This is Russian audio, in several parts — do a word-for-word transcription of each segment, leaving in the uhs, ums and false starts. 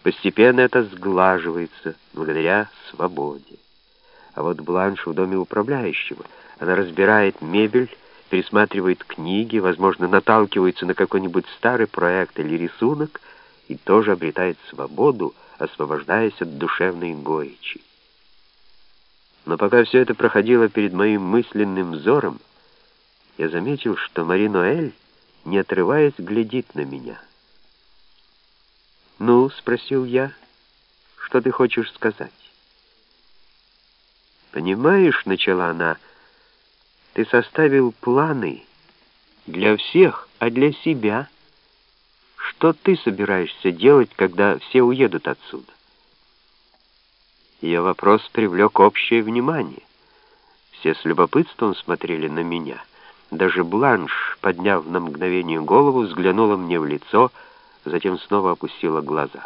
Постепенно это сглаживается, благодаря свободе. А вот Бланш в доме управляющего. Она разбирает мебель, пересматривает книги, возможно, наталкивается на какой-нибудь старый проект или рисунок и тоже обретает свободу, освобождаясь от душевной горечи. Но пока все это проходило перед моим мысленным взором, я заметил, что Мари-Ноэль, не отрываясь, глядит на меня. «Ну?» — спросил я. «Что ты хочешь сказать?» «Понимаешь, — начала она, — ты составил планы для всех, а для себя. Что ты собираешься делать, когда все уедут отсюда?» Ее вопрос привлек общее внимание. Все с любопытством смотрели на меня. Даже Бланш, подняв на мгновение голову, взглянула мне в лицо, затем снова опустила глаза.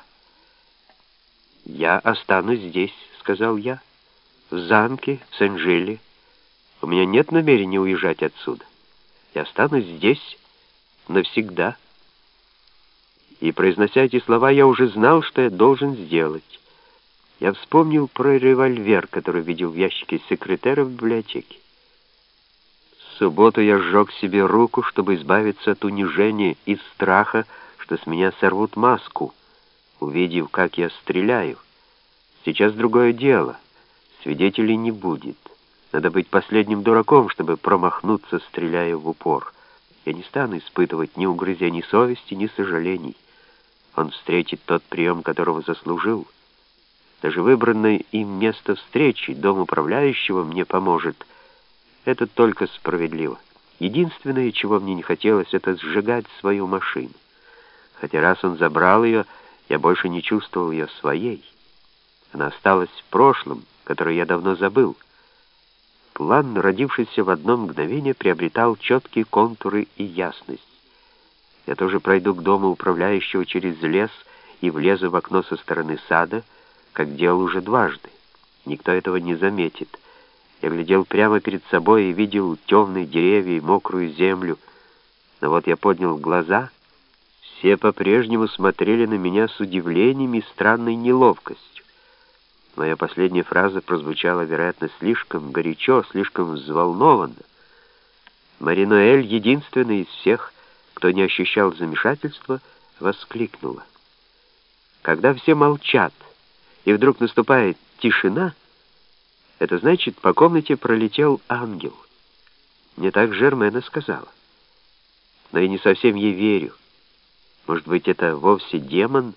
«Я останусь здесь», — сказал я, — «в замке, в Сен-Жиле. У меня нет намерения уезжать отсюда. Я останусь здесь навсегда». И, произнося эти слова, я уже знал, что я должен сделать. Я вспомнил про револьвер, который видел в ящике секретаря в библиотеке. В субботу я сжег себе руку, чтобы избавиться от унижения и страха, что с меня сорвут маску, увидев, как я стреляю. Сейчас другое дело. Свидетелей не будет. Надо быть последним дураком, чтобы промахнуться, стреляя в упор. Я не стану испытывать ни угрызений совести, ни сожалений. Он встретит тот прием, которого заслужил. Даже выбранное им место встречи, дом управляющего, мне поможет. Это только справедливо. Единственное, чего мне не хотелось, это сжигать свою машину. Хотя раз он забрал ее, я больше не чувствовал ее своей. Она осталась в прошлом, которое я давно забыл. План, родившийся в одно мгновение, приобретал четкие контуры и ясность. Я тоже пройду к дому управляющего через лес и влезу в окно со стороны сада, как делал уже дважды. Никто этого не заметит. Я глядел прямо перед собой и видел темные деревья и мокрую землю. Но вот я поднял глаза. Все по-прежнему смотрели на меня с удивлением и странной неловкостью. Моя последняя фраза прозвучала, вероятно, слишком горячо, слишком взволнованно. Мари-Ноэль, единственная из всех, кто не ощущал замешательства, воскликнула. Когда все молчат, и вдруг наступает тишина, это значит, по комнате пролетел ангел. Мне так Жермена сказала. Но я не совсем ей верю. Может быть, это вовсе демон?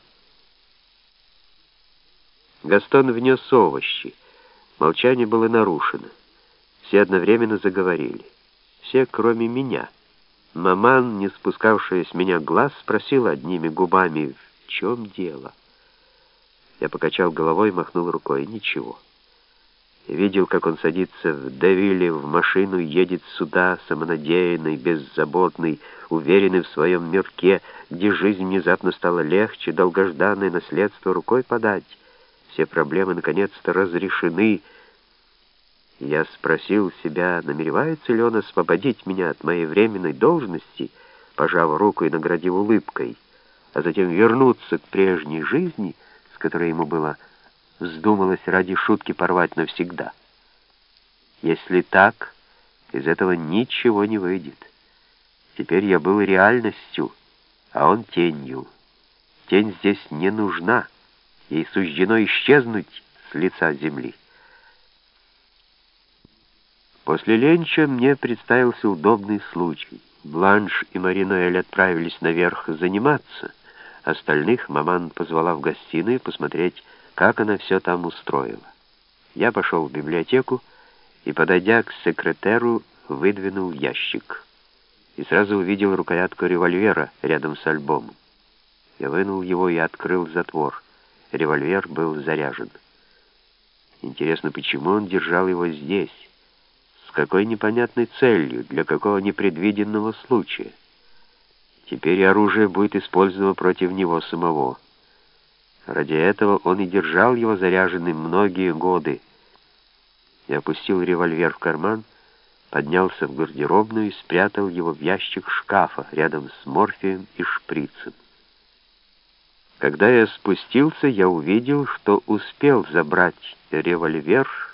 Гастон внес овощи. Молчание было нарушено. Все одновременно заговорили. Все, кроме меня. Маман, не спускавшая с меня глаз, спросила одними губами: «В чем дело?» Я покачал головой и махнул рукой. «Ничего». Я видел, как он садится в Девиле в машину и едет сюда, самонадеянный, беззаботный, уверенный в своем мирке, где жизнь внезапно стала легче, долгожданное наследство рукой подать. Все проблемы наконец-то разрешены. Я спросил себя, намеревается ли он освободить меня от моей временной должности, пожав руку и наградив улыбкой, а затем вернуться к прежней жизни, с которой ему было вздумалось ради шутки порвать навсегда. Если так, из этого ничего не выйдет. Теперь я был реальностью, а он тенью. Тень здесь не нужна, ей суждено исчезнуть с лица земли. После ленча мне представился удобный случай. Бланш и Мари-Ноэль отправились наверх заниматься. Остальных маман позвала в гостиную посмотреть, как она все там устроила. Я пошел в библиотеку и, подойдя к секретеру, выдвинул ящик. И сразу увидел рукоятку револьвера рядом с альбомом. Я вынул его и открыл затвор. Револьвер был заряжен. Интересно, почему он держал его здесь? С какой непонятной целью, для какого непредвиденного случая? Теперь оружие будет использовано против него самого. Ради этого он и держал его заряженным многие годы. Я опустил револьвер в карман, поднялся в гардеробную и спрятал его в ящик шкафа рядом с морфием и шприцем. Когда я спустился, я увидел, что успел забрать револьвер